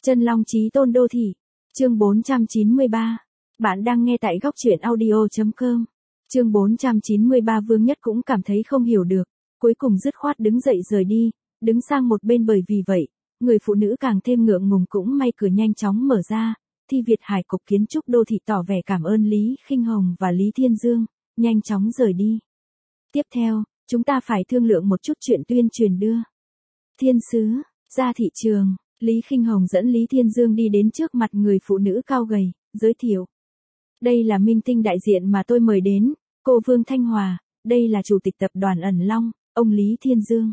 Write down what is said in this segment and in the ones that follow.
Chân Long Chí Tôn Đô Thị. Chương 493. Bạn đang nghe tại góc truyện audio.com. Chương 493. Vương Nhất cũng cảm thấy không hiểu được, cuối cùng dứt khoát đứng dậy rời đi, đứng sang một bên. Bởi vì vậy, người phụ nữ càng thêm ngượng ngùng. Cũng may cửa nhanh chóng mở ra, Thi Việt Hải Cục Kiến trúc Đô Thị tỏ vẻ cảm ơn Lý Khinh Hồng và Lý Thiên Dương, nhanh chóng rời đi. Tiếp theo, chúng ta phải thương lượng một chút chuyện tuyên truyền đưa thiên sứ ra thị trường. Lý Khinh Hồng dẫn Lý Thiên Dương đi đến trước mặt người phụ nữ cao gầy, giới thiệu. Đây là minh tinh đại diện mà tôi mời đến, cô Vương Thanh Hòa, đây là chủ tịch tập đoàn Ẩn Long, ông Lý Thiên Dương.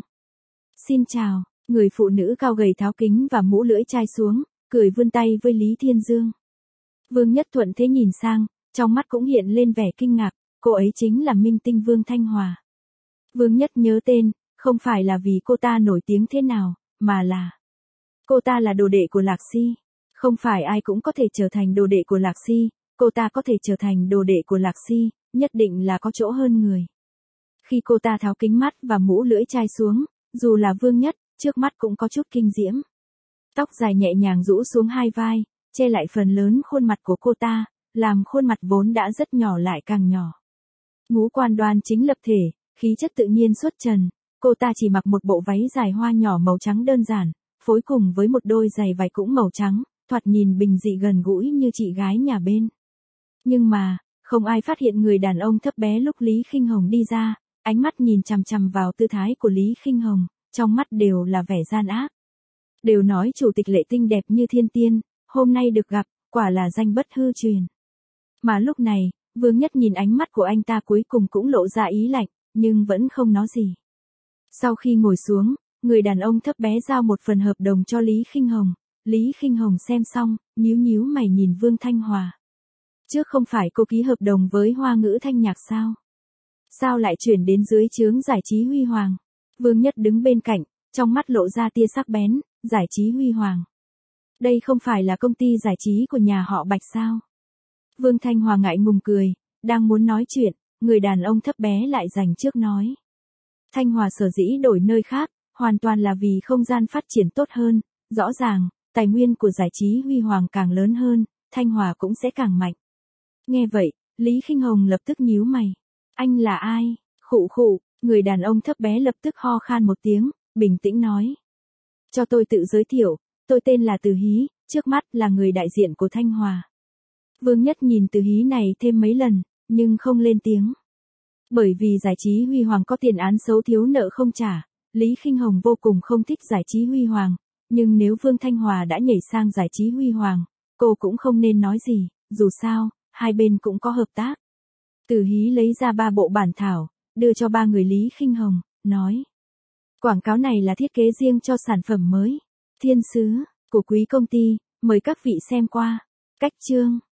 Xin chào, người phụ nữ cao gầy tháo kính và mũ lưỡi chai xuống, cười vươn tay với Lý Thiên Dương. Vương Nhất thuận thế nhìn sang, trong mắt cũng hiện lên vẻ kinh ngạc, cô ấy chính là minh tinh Vương Thanh Hòa. Vương Nhất nhớ tên, không phải là vì cô ta nổi tiếng thế nào, mà là cô ta là đồ đệ của Lạc Si. Không phải ai cũng có thể trở thành đồ đệ của Lạc Si, cô ta có thể trở thành đồ đệ của Lạc Si, nhất định là có chỗ hơn người. Khi cô ta tháo kính mắt và mũ lưỡi chai xuống, dù là Vương Nhất, trước mắt cũng có chút kinh diễm. Tóc dài nhẹ nhàng rũ xuống hai vai, che lại phần lớn khuôn mặt của cô ta, làm khuôn mặt vốn đã rất nhỏ lại càng nhỏ. Ngũ quan đoan chính lập thể, khí chất tự nhiên xuất trần, cô ta chỉ mặc một bộ váy dài hoa nhỏ màu trắng đơn giản, phối cùng với một đôi giày vải cũng màu trắng, thoạt nhìn bình dị gần gũi như chị gái nhà bên. Nhưng mà, không ai phát hiện người đàn ông thấp bé lúc Lý Khinh Hồng đi ra, ánh mắt nhìn chằm chằm vào tư thái của Lý Khinh Hồng, trong mắt đều là vẻ gian ác. Đều nói chủ tịch Lệ Tinh đẹp như thiên tiên, hôm nay được gặp, quả là danh bất hư truyền. Mà lúc này, Vương Nhất nhìn ánh mắt của anh ta cuối cùng cũng lộ ra ý lạnh, nhưng vẫn không nói gì. Sau khi ngồi xuống, người đàn ông thấp bé giao một phần hợp đồng cho Lý Khinh Hồng. Lý Khinh Hồng xem xong, nhíu nhíu mày nhìn Vương Thanh Hòa. Trước không phải cô ký hợp đồng với Hoa Ngữ Thanh Nhạc sao? Sao lại chuyển đến dưới trướng Giải trí Huy Hoàng? Vương Nhất đứng bên cạnh, trong mắt lộ ra tia sắc bén. Giải trí Huy Hoàng. Đây không phải là công ty giải trí của nhà họ Bạch sao? Vương Thanh Hòa ngại ngùng cười, đang muốn nói chuyện, người đàn ông thấp bé lại giành trước nói. Thanh Hòa sở dĩ đổi nơi khác, hoàn toàn là vì không gian phát triển tốt hơn, rõ ràng, tài nguyên của giải trí Huy Hoàng càng lớn hơn, Thanh Hòa cũng sẽ càng mạnh. Nghe vậy, Lý Khinh Hồng lập tức nhíu mày. Anh là ai? Khụ khụ, người đàn ông thấp bé lập tức ho khan một tiếng, bình tĩnh nói. Cho tôi tự giới thiệu, tôi tên là Từ Hí, trước mắt là người đại diện của Thanh Hòa. Vương Nhất nhìn Từ Hí này thêm mấy lần, nhưng không lên tiếng. Bởi vì giải trí Huy Hoàng có tiền án xấu thiếu nợ không trả, Lý Khinh Hồng vô cùng không thích giải trí Huy Hoàng, nhưng nếu Vương Thanh Hòa đã nhảy sang giải trí Huy Hoàng, cô cũng không nên nói gì, dù sao, hai bên cũng có hợp tác. Từ Hí lấy ra 3 bộ bản thảo, đưa cho 3 người Lý Khinh Hồng, nói. Quảng cáo này là thiết kế riêng cho sản phẩm mới, thiên sứ, của quý công ty, mời các vị xem qua. Cách chương.